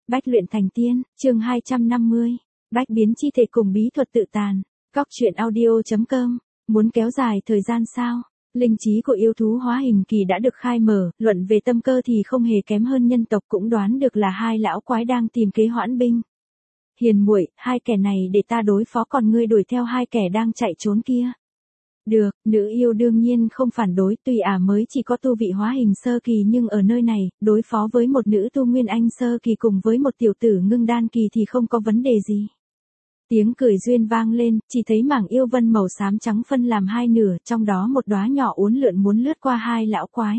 Bách luyện thành tiên, chương 250. Bách biến chi thể cùng bí thuật tự tàn. Cóc truyện audio.com. Muốn kéo dài thời gian sao? Linh trí của yêu thú hóa hình kỳ đã được khai mở, luận về tâm cơ thì không hề kém hơn nhân tộc, cũng đoán được là hai lão quái đang tìm kế hoãn binh. Hiền muội, hai kẻ này để ta đối phó, còn ngươi đuổi theo hai kẻ đang chạy trốn kia. Được, nữ yêu đương nhiên không phản đối, tuy mới chỉ có tu vị hóa hình sơ kỳ, nhưng ở nơi này, đối phó với một nữ tu nguyên anh sơ kỳ cùng với một tiểu tử ngưng đan kỳ thì không có vấn đề gì. Tiếng cười duyên vang lên, chỉ thấy mảng yêu vân màu xám trắng phân làm hai nửa, trong đó một đóa nhỏ uốn lượn muốn lướt qua hai lão quái.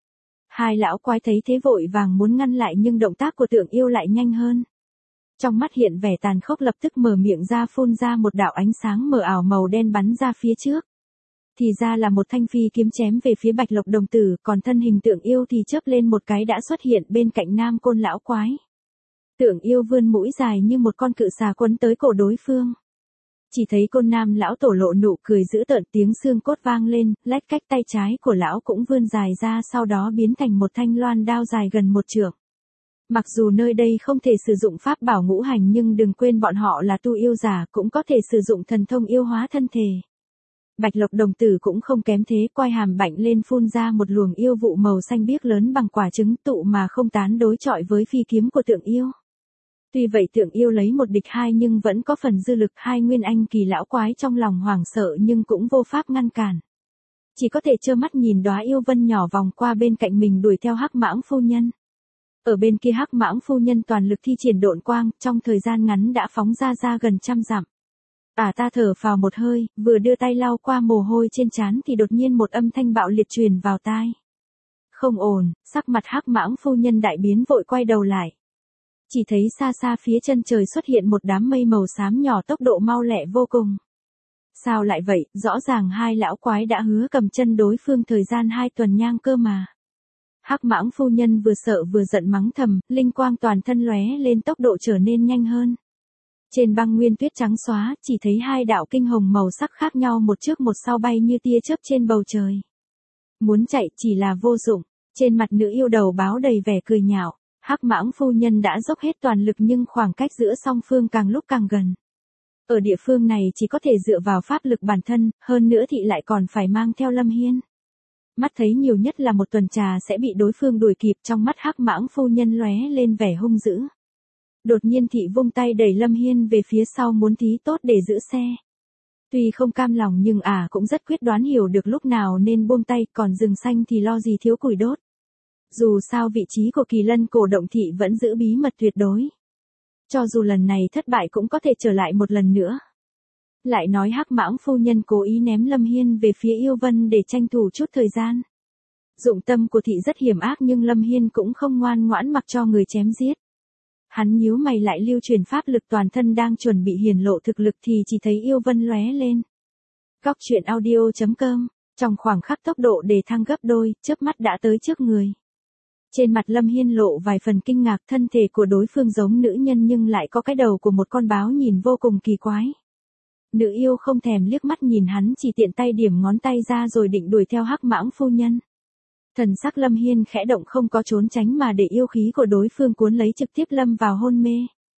Hai lão quái thấy thế vội vàng muốn ngăn lại, nhưng động tác của Tượng Yêu lại nhanh hơn. Trong mắt hiện vẻ tàn khốc, lập tức mở miệng ra phun ra một đạo ánh sáng mờ ảo màu đen bắn ra phía trước. Thì ra là một thanh phi kiếm chém về phía Bạch Lộc đồng tử, còn thân hình Tượng Yêu thì chớp lên một cái đã xuất hiện bên cạnh Nam Côn lão quái. Tượng Yêu vươn mũi dài như một con cự xà quấn tới cổ đối phương. Chỉ thấy Côn Nam lão tổ lộ nụ cười dữ tợn, tiếng xương cốt vang lên, lách cách tay trái của lão cũng vươn dài ra, sau đó biến thành một thanh loan đao dài gần 1 trượng. Mặc dù nơi đây không thể sử dụng pháp bảo ngũ hành, nhưng đừng quên bọn họ là tu yêu giả, cũng có thể sử dụng thần thông yêu hóa thân thể. Bạch Lộc đồng tử cũng không kém thế, quay hàm bạnh lên phun ra một luồng yêu vụ màu xanh biếc lớn bằng quả trứng, tụ mà không tán, đối chọi với phi kiếm của Tượng Yêu. Tuy vậy Tượng Yêu lấy 1 địch 2 nhưng vẫn có phần dư lực, hai nguyên anh kỳ lão quái trong lòng hoảng sợ nhưng cũng vô pháp ngăn cản. Chỉ có thể trơ mắt nhìn đóa yêu vân nhỏ vòng qua bên cạnh mình đuổi theo Hắc Mãng phu nhân. Ở bên kia Hắc Mãng phu nhân toàn lực thi triển độn quang, trong thời gian ngắn đã phóng ra gần 100 dặm. Ta thở phào một hơi, vừa đưa tay lau qua mồ hôi trên trán thì đột nhiên một âm thanh bạo liệt truyền vào tai. Không ổn, sắc mặt Hắc Mãng phu nhân đại biến, vội quay đầu lại. Chỉ thấy xa xa phía chân trời xuất hiện một đám mây màu xám nhỏ, tốc độ mau lẹ vô cùng. Sao lại vậy, rõ ràng hai lão quái đã hứa cầm chân đối phương thời gian 2 tuần nhang cơ mà. Hắc Mãng phu nhân vừa sợ vừa giận mắng thầm, linh quang toàn thân lóe lên, tốc độ trở nên nhanh hơn. Trên băng nguyên tuyết trắng xóa, chỉ thấy 2 đạo kinh hồng màu sắc khác nhau, một trước một sau bay như tia chớp trên bầu trời. Muốn chạy chỉ là vô dụng, trên mặt nữ yêu đầu báo đầy vẻ cười nhạo. Hắc Mãng phu nhân đã dốc hết toàn lực nhưng khoảng cách giữa song phương càng lúc càng gần. Ở địa phương này chỉ có thể dựa vào pháp lực bản thân, hơn nữa thị lại còn phải mang theo Lâm Hiên. Mắt thấy nhiều nhất là 1 tuần trà sẽ bị đối phương đuổi kịp, trong mắt Hắc Mãng phu nhân lóe lên vẻ hung dữ. Đột nhiên thị vung tay đẩy Lâm Hiên về phía sau, muốn thí tốt để giữ xe. Tuy không cam lòng nhưng cũng rất quyết đoán, hiểu được lúc nào nên buông tay, còn rừng xanh thì lo gì thiếu củi đốt. Dù sao vị trí của Kỳ Lân cổ động thị vẫn giữ bí mật tuyệt đối. Cho dù lần này thất bại cũng có thể trở lại một lần nữa. Lại nói Hắc Mãng phu nhân cố ý ném Lâm Hiên về phía yêu vân để tranh thủ chút thời gian. Dụng tâm của thị rất hiểm ác, nhưng Lâm Hiên cũng không ngoan ngoãn mặc cho người chém giết. Hắn nhíu mày lại lưu truyền pháp lực toàn thân, đang chuẩn bị hiển lộ thực lực thì chỉ thấy yêu vân lóe lên. Cóc truyện audio.com. Trong khoảng khắc tốc độ đề thăng gấp đôi, chớp mắt đã tới trước người. Trên mặt Lâm Hiên lộ vài phần kinh ngạc, thân thể của đối phương giống nữ nhân nhưng lại có cái đầu của một con báo, nhìn vô cùng kỳ quái. Nữ yêu không thèm liếc mắt nhìn hắn, chỉ tiện tay điểm ngón tay ra rồi định đuổi theo Hắc Mãng phu nhân. Thần sắc Lâm Hiên khẽ động, không có trốn tránh mà để yêu khí của đối phương cuốn lấy, trực tiếp lâm vào hôn mê.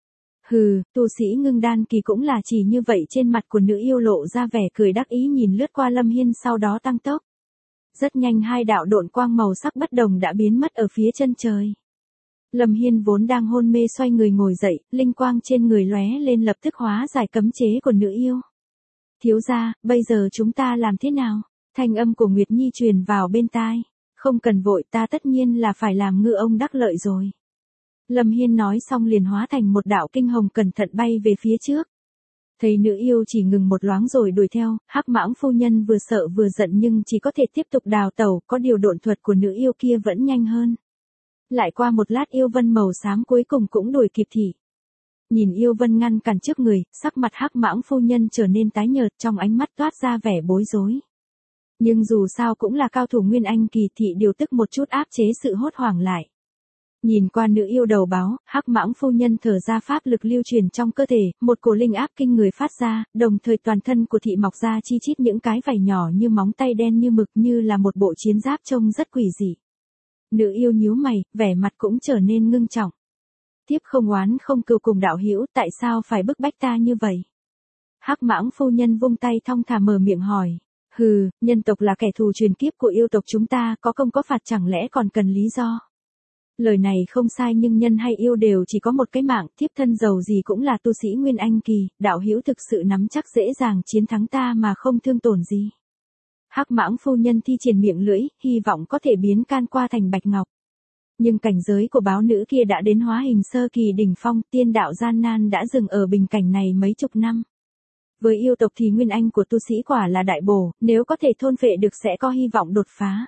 Hừ, tu sĩ ngưng đan kỳ cũng là chỉ như vậy. Trên mặt của nữ yêu lộ ra vẻ cười đắc ý, nhìn lướt qua Lâm Hiên sau đó tăng tốc. Rất nhanh 2 đạo độn quang màu sắc bất đồng đã biến mất ở phía chân trời. Lâm Hiên vốn đang hôn mê xoay người ngồi dậy, linh quang trên người lóe lên, lập tức hóa giải cấm chế của nữ yêu. Thiếu gia, bây giờ chúng ta làm thế nào? Thanh âm của Nguyệt Nhi truyền vào bên tai. Không cần vội, ta tất nhiên là phải làm ngư ông đắc lợi rồi. Lâm Hiên nói xong liền hóa thành một đạo kinh hồng cẩn thận bay về phía trước. Thấy nữ yêu chỉ ngừng một loáng rồi đuổi theo, Hắc Mãng phu nhân vừa sợ vừa giận nhưng chỉ có thể tiếp tục đào tẩu, có điều độn thuật của nữ yêu kia vẫn nhanh hơn. Lại qua một lát yêu vân màu xám cuối cùng cũng đuổi kịp thị. Nhìn yêu vân ngăn cản trước người, sắc mặt Hắc Mãng phu nhân trở nên tái nhợt, trong ánh mắt toát ra vẻ bối rối. Nhưng dù sao cũng là cao thủ nguyên anh kỳ, thị điều tức một chút áp chế sự hốt hoảng lại. Nhìn qua nữ yêu đầu báo, Hắc Mãng phu nhân thở ra, pháp lực lưu truyền trong cơ thể, một cổ linh áp kinh người phát ra, đồng thời toàn thân của thị mọc ra chi chít những cái vảy nhỏ như móng tay đen như mực, như là một bộ chiến giáp trông rất quỷ dị. Nữ yêu nhíu mày, vẻ mặt cũng trở nên ngưng trọng. Tiếp không oán không cừu cùng đạo hữu, tại sao phải bức bách ta như vậy? Hắc Mãng phu nhân vung tay thong thả mở miệng hỏi. Hừ, nhân tộc là kẻ thù truyền kiếp của yêu tộc chúng ta, có công có phạt chẳng lẽ còn cần lý do? Lời này không sai nhưng nhân hay yêu đều chỉ có một cái mạng, thiếp thân giàu gì cũng là tu sĩ Nguyên Anh kỳ, đạo hữu thực sự nắm chắc dễ dàng chiến thắng ta mà không thương tổn gì. Hắc Mãng phu nhân thi triển miệng lưỡi, hy vọng có thể biến can qua thành bạch ngọc. Nhưng cảnh giới của báo nữ kia đã đến hóa hình sơ kỳ đỉnh phong, tiên đạo gian nan đã dừng ở bình cảnh này mấy chục năm. Với yêu tộc thì nguyên anh của tu sĩ quả là đại bổ, nếu có thể thôn phệ được sẽ có hy vọng đột phá.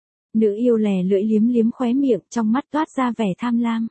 Nữ yêu lè lưỡi liếm liếm khóe miệng, trong mắt toát ra vẻ tham lam.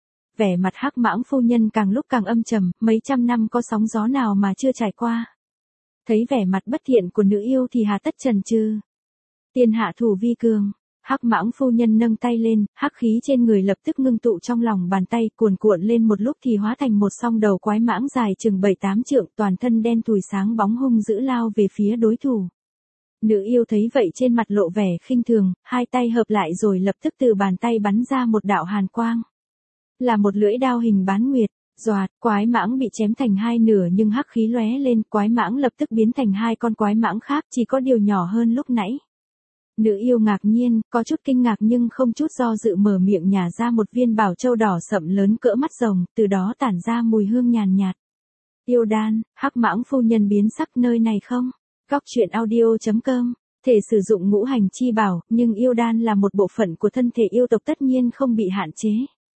Vẻ mặt Hắc Mãng phu nhân càng lúc càng âm trầm, mấy trăm năm có sóng gió nào mà chưa trải qua. Thấy vẻ mặt bất thiện của nữ yêu thì hà tất chần chừ. Tiên hạ thủ vi cường. Hắc Mãng phu nhân nâng tay lên, hắc khí trên người lập tức ngưng tụ trong lòng bàn tay, cuồn cuộn lên một lúc thì hóa thành một song đầu quái mãng dài chừng 7-8 trượng, toàn thân đen thùi sáng bóng hung dữ lao về phía đối thủ. Nữ yêu thấy vậy trên mặt lộ vẻ khinh thường, hai tay hợp lại rồi lập tức từ bàn tay bắn ra một đạo hàn quang. Là một lưỡi đao hình bán nguyệt, doạt, quái mãng bị chém thành hai nửa nhưng hắc khí lóe lên, quái mãng lập tức biến thành hai con quái mãng khác, chỉ có điều nhỏ hơn lúc nãy. Nữ yêu ngạc nhiên, có chút kinh ngạc nhưng không chút do dự mở miệng nhả ra một viên bảo châu đỏ sậm lớn cỡ mắt rồng, từ đó tản ra mùi hương nhàn nhạt. Yêu đan, Hắc Mãng phu nhân biến sắc nơi này không? Góc truyện audio.com, thể sử dụng ngũ hành chi bảo, nhưng yêu đan là một bộ phận của thân thể yêu tộc tất nhiên không bị hạn chế.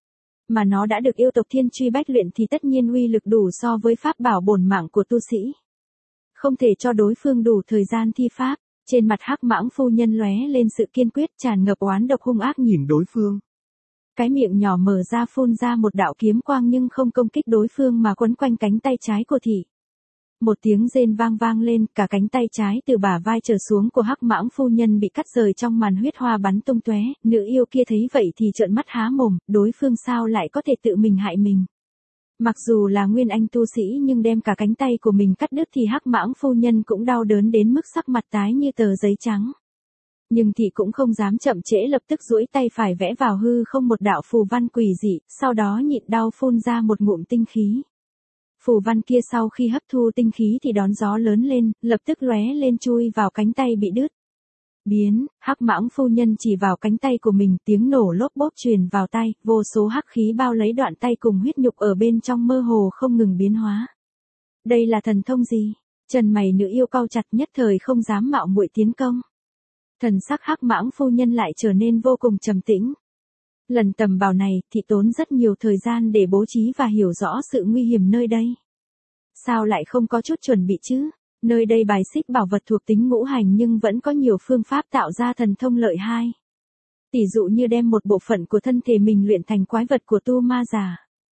Mà nó đã được yêu tộc thiên truy bách luyện thì tất nhiên uy lực đủ so với pháp bảo bổn mạng của tu sĩ. Không thể cho đối phương đủ thời gian thi pháp. Trên mặt Hắc Mãng phu nhân lóe lên sự kiên quyết, tràn ngập oán độc hung ác nhìn đối phương. Cái miệng nhỏ mở ra phun ra một đạo kiếm quang nhưng không công kích đối phương mà quấn quanh cánh tay trái của thị. Một tiếng rên vang vang lên, cả cánh tay trái từ bả vai trở xuống của Hắc Mãng phu nhân bị cắt rời trong màn huyết hoa bắn tung tóe. Nữ yêu kia thấy vậy thì trợn mắt há mồm, đối phương sao lại có thể tự mình hại mình. Mặc dù là nguyên anh tu sĩ nhưng đem cả cánh tay của mình cắt đứt thì Hắc Mãng phu nhân cũng đau đớn đến mức sắc mặt tái như tờ giấy trắng. Nhưng thị cũng không dám chậm trễ, lập tức duỗi tay phải vẽ vào hư không một đạo phù văn quỷ dị, sau đó nhịn đau phun ra một ngụm tinh khí. Phù văn kia sau khi hấp thu tinh khí thì đón gió lớn lên, lập tức lóe lên chui vào cánh tay bị đứt. Biến, Hắc Mãng phu nhân chỉ vào cánh tay của mình, tiếng nổ lốp bốp truyền vào tay, vô số hắc khí bao lấy đoạn tay cùng huyết nhục ở bên trong mơ hồ không ngừng biến hóa. Đây là thần thông gì? Chân mày nữ yêu cau chặt, nhất thời không dám mạo muội tiến công. Thần sắc Hắc Mãng phu nhân lại trở nên vô cùng trầm tĩnh. Lần tầm bảo này thì tốn rất nhiều thời gian để bố trí và hiểu rõ sự nguy hiểm nơi đây. Sao lại không có chút chuẩn bị chứ? Nơi đây bài xích bảo vật thuộc tính ngũ hành nhưng vẫn có nhiều phương pháp tạo ra thần thông lợi hai. Tỷ dụ như đem một bộ phận của thân thể mình luyện thành quái vật của tu ma giả.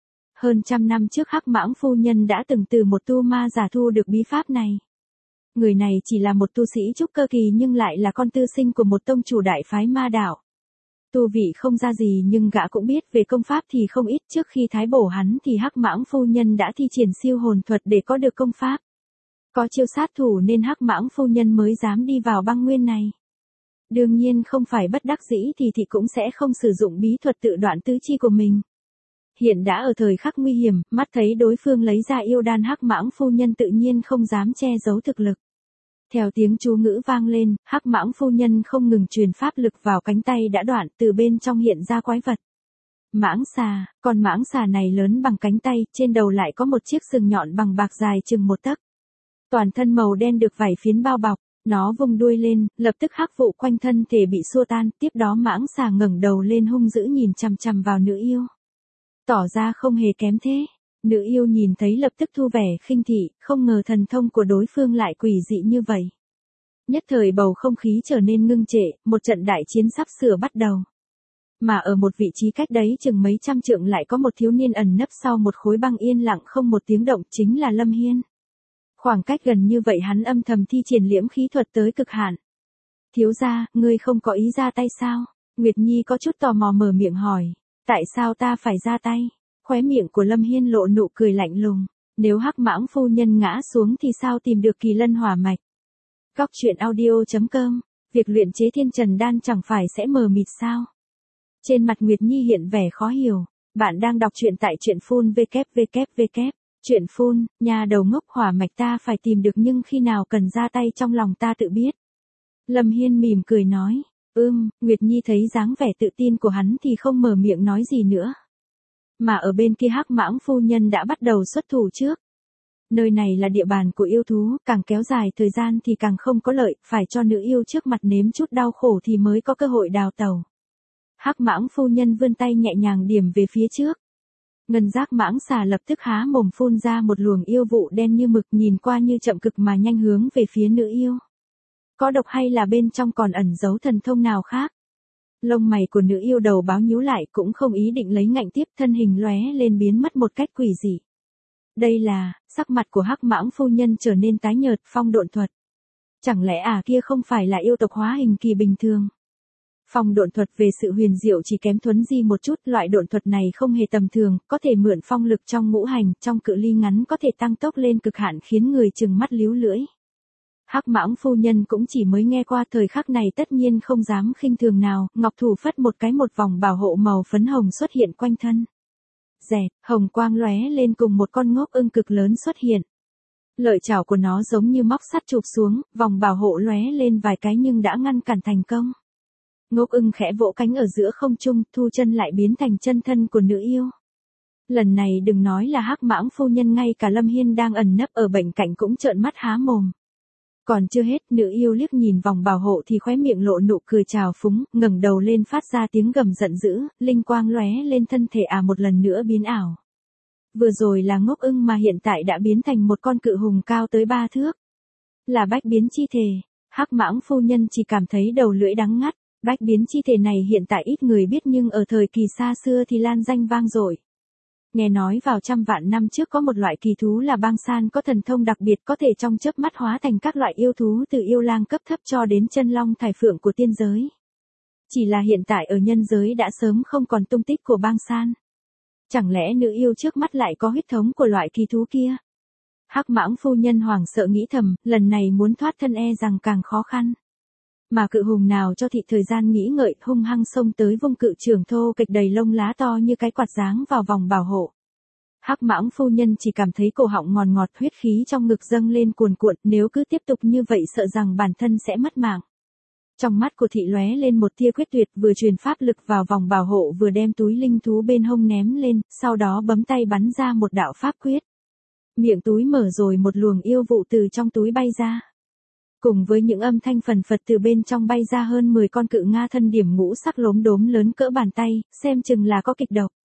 Hơn trăm năm trước Hắc Mãng phu nhân đã từng từ một tu ma giả thu được bí pháp này. Người này chỉ là một tu sĩ trúc cơ kỳ nhưng lại là con tư sinh của một tông chủ đại phái ma đạo. Tu vị không ra gì nhưng gã cũng biết về công pháp thì không ít, trước khi thái bổ hắn thì Hắc Mãng phu nhân đã thi triển siêu hồn thuật để có được công pháp. Có chiêu sát thủ nên Hắc Mãng phu nhân mới dám đi vào băng nguyên này. Đương nhiên không phải bất đắc dĩ thì thị cũng sẽ không sử dụng bí thuật tự đoạn tứ chi của mình. Hiện đã ở thời khắc nguy hiểm, mắt thấy đối phương lấy ra yêu đan, Hắc Mãng phu nhân tự nhiên không dám che giấu thực lực. Theo tiếng chú ngữ vang lên, Hắc Mãng phu nhân không ngừng truyền pháp lực vào cánh tay đã đoạn, từ bên trong hiện ra quái vật. Mãng xà, con mãng xà này lớn bằng cánh tay, trên đầu lại có một chiếc sừng nhọn bằng bạc dài chừng 1 tấc. Toàn thân màu đen được vảy phiến bao bọc, nó vung đuôi lên, lập tức hắc vụ quanh thân thể bị xua tan, tiếp đó mãng xà ngẩng đầu lên hung dữ nhìn chằm chằm vào nữ yêu. Tỏ ra không hề kém thế. Nữ yêu nhìn thấy lập tức thu vẻ khinh thị, không ngờ thần thông của đối phương lại quỷ dị như vậy. Nhất thời bầu không khí trở nên ngưng trệ, một trận đại chiến sắp sửa bắt đầu. Mà ở một vị trí cách đấy chừng mấy trăm trượng lại có một thiếu niên ẩn nấp sau một khối băng yên lặng không một tiếng động, chính là Lâm Hiên. Khoảng cách gần như vậy hắn âm thầm thi triển liễm khí thuật tới cực hạn. Thiếu gia, ngươi không có ý ra tay sao? Nguyệt Nhi có chút tò mò mở miệng hỏi. Tại sao ta phải ra tay? Khóe miệng của Lâm Hiên lộ nụ cười lạnh lùng. Nếu Hắc Mãng phu nhân ngã xuống thì sao tìm được Kỳ Lân hỏa mạch? Góc truyện audio.com, việc luyện chế Thiên Trần đan chẳng phải sẽ mờ mịt sao? Trên mặt Nguyệt Nhi hiện vẻ khó hiểu. Bạn đang đọc truyện tại truyện phun www. Truyện phun, nhà đầu ngốc hỏa mạch ta phải tìm được nhưng khi nào cần ra tay trong lòng ta tự biết. Lâm Hiên mỉm cười nói. Nguyệt Nhi thấy dáng vẻ tự tin của hắn thì không mở miệng nói gì nữa. Mà ở bên kia Hắc Mãng phu nhân đã bắt đầu xuất thủ trước. Nơi này là địa bàn của yêu thú, càng kéo dài thời gian thì càng không có lợi, phải cho nữ yêu trước mặt nếm chút đau khổ thì mới có cơ hội đào tẩu. Hắc Mãng phu nhân vươn tay nhẹ nhàng điểm về phía trước. Ngân giác mãng xà lập tức há mồm phun ra một luồng yêu vụ đen như mực, nhìn qua như chậm cực mà nhanh hướng về phía nữ yêu. Có độc hay là bên trong còn ẩn giấu thần thông nào khác? Lông mày của nữ yêu đầu báo nhíu lại, cũng không ý định lấy ngạnh tiếp, thân hình lóe lên biến mất một cách quỷ dị. Đây là, sắc mặt của Hắc Mãng phu nhân trở nên tái nhợt, phong độn thuật. Chẳng lẽ kia không phải là yêu tộc hóa hình kỳ bình thường? Phong độn thuật về sự huyền diệu chỉ kém Thuấn Di một chút, loại độn thuật này không hề tầm thường, có thể mượn phong lực trong ngũ hành, trong cự ly ngắn có thể tăng tốc lên cực hạn khiến người trừng mắt líu lưỡi. Hắc Mãng phu nhân cũng chỉ mới nghe qua, thời khắc này tất nhiên không dám khinh thường nào, ngọc thủ phất một cái, một vòng bảo hộ màu phấn hồng xuất hiện quanh thân. Rẹt, hồng quang lóe lên cùng một con ngốc ưng cực lớn xuất hiện. Lợi chảo của nó giống như móc sắt chụp xuống, vòng bảo hộ lóe lên vài cái nhưng đã ngăn cản thành công. Ngốc ưng khẽ vỗ cánh ở giữa không trung, thu chân lại biến thành chân thân của nữ yêu. Lần này đừng nói là Hắc Mãng phu nhân, ngay cả Lâm Hiên đang ẩn nấp ở bên cạnh cũng trợn mắt há mồm. Còn chưa hết, nữ yêu liếc nhìn vòng bảo hộ thì khóe miệng lộ nụ cười trào phúng, ngẩng đầu lên phát ra tiếng gầm giận dữ, linh quang lóe lên, thân thể một lần nữa biến ảo. Vừa rồi là ngốc ưng mà hiện tại đã biến thành một con cự hùng cao tới 3 thước. Là bách biến chi thể. Hắc Mãng phu nhân chỉ cảm thấy đầu lưỡi đắng ngắt. Bách biến chi thể này hiện tại ít người biết nhưng ở thời kỳ xa xưa thì lan danh vang dội. Nghe nói vào trăm vạn năm trước có một loại kỳ thú là bang san có thần thông đặc biệt, có thể trong chớp mắt hóa thành các loại yêu thú từ yêu lang cấp thấp cho đến chân long thải phượng của tiên giới. Chỉ là hiện tại ở nhân giới đã sớm không còn tung tích của bang san. Chẳng lẽ nữ yêu trước mắt lại có huyết thống của loại kỳ thú kia? Hắc Mãng phu nhân hoảng sợ nghĩ thầm, lần này muốn thoát thân rằng càng khó khăn. Mà cự hùng nào cho thị thời gian nghĩ ngợi, hung hăng xông tới, vung cự trường thô kịch đầy lông lá to như cái quạt giáng vào vòng bảo hộ. Hắc Mãng phu nhân chỉ cảm thấy cổ họng ngọt ngọt, huyết khí trong ngực dâng lên cuồn cuộn, nếu cứ tiếp tục như vậy sợ rằng bản thân sẽ mất mạng. Trong mắt của thị lóe lên một tia quyết tuyệt, vừa truyền pháp lực vào vòng bảo hộ vừa đem túi linh thú bên hông ném lên, sau đó bấm tay bắn ra một đạo pháp quyết. Miệng túi mở rồi một luồng yêu vụ từ trong túi bay ra. Cùng với những âm thanh phần phật từ bên trong bay ra hơn 10 con cự nga thân điểm ngũ sắc lốm đốm lớn cỡ bàn tay, xem chừng là có kịch độc.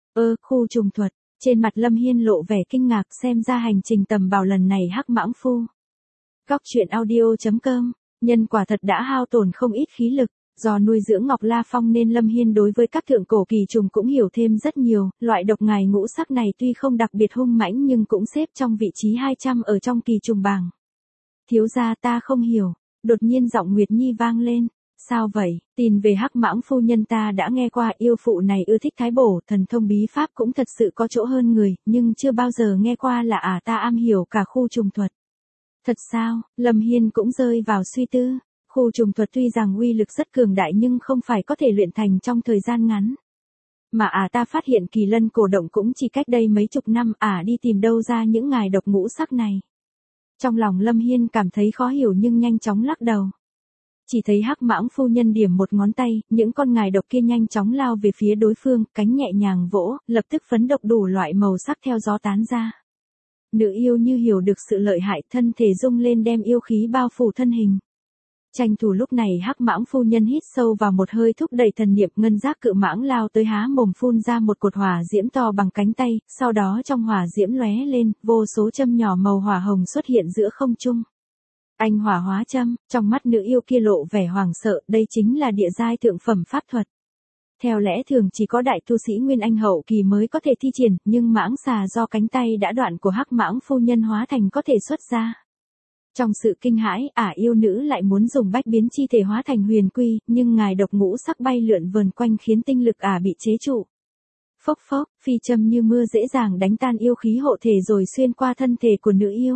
Khu trùng thuật, trên mặt Lâm Hiên lộ vẻ kinh ngạc, xem ra hành trình tầm bảo lần này Hắc Mãng phu. Góc truyện audio.com, nhân quả thật đã hao tổn không ít khí lực, do nuôi dưỡng Ngọc La Phong nên Lâm Hiên đối với các thượng cổ kỳ trùng cũng hiểu thêm rất nhiều, loại độc ngài ngũ sắc này tuy không đặc biệt hung mãnh nhưng cũng xếp trong vị trí 200 ở trong kỳ trùng bảng. Thiếu gia, ta không hiểu. Đột nhiên giọng Nguyệt Nhi vang lên. Sao vậy? Tin về Hắc Mãng phu nhân ta đã nghe qua, yêu phụ này ưa thích thái bổ, thần thông bí pháp cũng thật sự có chỗ hơn người, nhưng chưa bao giờ nghe qua là ta am hiểu cả khu trùng thuật. Thật sao? Lâm Hiên cũng rơi vào suy tư. Khu trùng thuật tuy rằng uy lực rất cường đại nhưng không phải có thể luyện thành trong thời gian ngắn. Mà ta phát hiện kỳ lân cổ động cũng chỉ cách đây mấy chục năm, đi tìm đâu ra những ngài độc ngũ sắc này. Trong lòng Lâm Hiên cảm thấy khó hiểu nhưng nhanh chóng lắc đầu. Chỉ thấy Hắc Mãng phu nhân điểm một ngón tay, những con ngài độc kia nhanh chóng lao về phía đối phương, cánh nhẹ nhàng vỗ, lập tức phấn độc đủ loại màu sắc theo gió tán ra. Nữ yêu như hiểu được sự lợi hại, thân thể rung lên đem yêu khí bao phủ thân hình. Tranh thủ lúc này Hắc Mãng phu nhân hít sâu vào một hơi, thúc đẩy thần niệm, ngân giác cự mãng lao tới há mồm phun ra một cột hỏa diễm to bằng cánh tay, sau đó trong hỏa diễm lóe lên, vô số châm nhỏ màu hỏa hồng xuất hiện giữa không trung. Anh hỏa hóa châm, trong mắt nữ yêu kia lộ vẻ hoảng sợ, đây chính là địa giai thượng phẩm pháp thuật. Theo lẽ thường chỉ có đại tu sĩ Nguyên Anh hậu kỳ mới có thể thi triển, nhưng mãng xà do cánh tay đã đoạn của Hắc Mãng phu nhân hóa thành có thể xuất ra. Trong sự kinh hãi, yêu nữ lại muốn dùng bách biến chi thể hóa thành huyền quy, nhưng ngài độc ngũ sắc bay lượn vờn quanh khiến tinh lực bị chế trụ. Phốc phốc, phi châm như mưa dễ dàng đánh tan yêu khí hộ thể rồi xuyên qua thân thể của nữ yêu.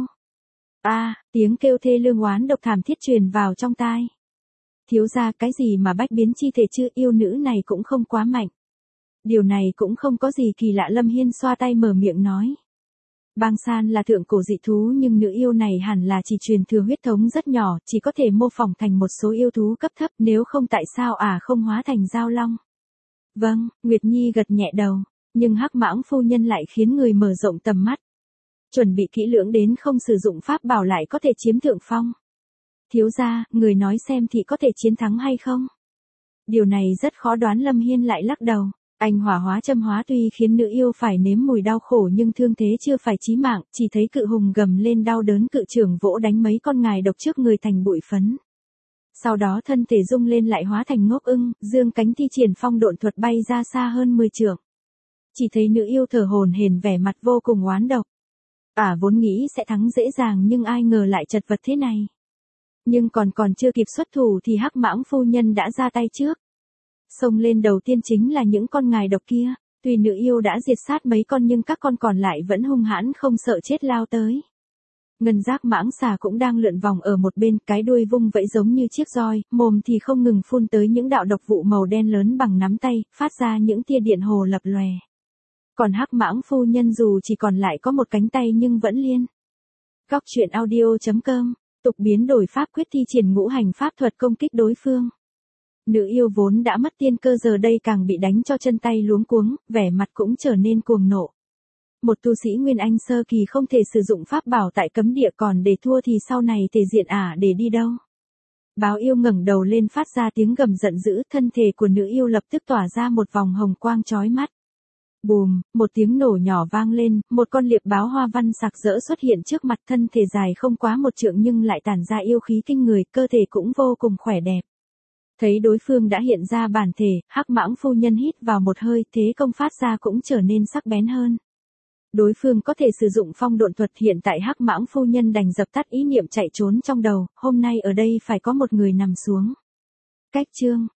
Tiếng kêu thê lương oán độc thảm thiết truyền vào trong tai. Thiếu gia, cái gì mà bách biến chi thể chứ, yêu nữ này cũng không quá mạnh. Điều này cũng không có gì kỳ lạ, Lâm Hiên xoa tay mở miệng nói. Bang San là thượng cổ dị thú nhưng nữ yêu này hẳn là chỉ truyền thừa huyết thống rất nhỏ, chỉ có thể mô phỏng thành một số yêu thú cấp thấp, nếu không tại sao không hóa thành giao long. Vâng, Nguyệt Nhi gật nhẹ đầu, nhưng Hắc Mãng phu nhân lại khiến người mở rộng tầm mắt. Chuẩn bị kỹ lưỡng đến không sử dụng pháp bảo lại có thể chiếm thượng phong. Thiếu gia, người nói xem thì có thể chiến thắng hay không? Điều này rất khó đoán, Lâm Hiên lại lắc đầu. Anh hỏa hóa châm hóa tuy khiến nữ yêu phải nếm mùi đau khổ nhưng thương thế chưa phải chí mạng, chỉ thấy cự hùng gầm lên đau đớn, cự trưởng vỗ đánh mấy con ngài độc trước người thành bụi phấn. Sau đó thân thể rung lên lại hóa thành ngốc ưng, dương cánh thi triển phong độn thuật bay ra xa hơn 10 trượng. Chỉ thấy nữ yêu thở hổn hển, vẻ mặt vô cùng oán độc. Vốn nghĩ sẽ thắng dễ dàng nhưng ai ngờ lại chật vật thế này. Nhưng còn chưa kịp xuất thủ thì Hắc Mãng phu nhân đã ra tay trước. Xông lên đầu tiên chính là những con ngài độc kia, tuy nữ yêu đã diệt sát mấy con nhưng các con còn lại vẫn hung hãn không sợ chết lao tới. Ngân giác mãng xà cũng đang lượn vòng ở một bên, cái đuôi vung vẫy giống như chiếc roi, mồm thì không ngừng phun tới những đạo độc vụ màu đen lớn bằng nắm tay, phát ra những tia điện hồ lập lòe. Còn Hắc Mãng phu nhân dù chỉ còn lại có một cánh tay nhưng vẫn liên. Góc truyện audio.com, tục biến đổi pháp quyết thi triển ngũ hành pháp thuật công kích đối phương. Nữ yêu vốn đã mất tiên cơ giờ đây càng bị đánh cho chân tay luống cuống, vẻ mặt cũng trở nên cuồng nộ. Một tu sĩ Nguyên Anh sơ kỳ không thể sử dụng pháp bảo tại cấm địa, còn để thua thì sau này thể diện để đi đâu. Báo yêu ngẩng đầu lên phát ra tiếng gầm giận dữ, thân thể của nữ yêu lập tức tỏa ra một vòng hồng quang chói mắt. Bùm, một tiếng nổ nhỏ vang lên, một con liệp báo hoa văn sặc sỡ xuất hiện trước mặt, thân thể dài không quá 1 trượng nhưng lại tản ra yêu khí kinh người, cơ thể cũng vô cùng khỏe đẹp. Thấy đối phương đã hiện ra bản thể, Hắc Mãng phu nhân hít vào một hơi, thế công phát ra cũng trở nên sắc bén hơn. Đối phương có thể sử dụng phong độn thuật, hiện tại Hắc Mãng phu nhân đành dập tắt ý niệm chạy trốn trong đầu, hôm nay ở đây phải có một người nằm xuống. Cách chương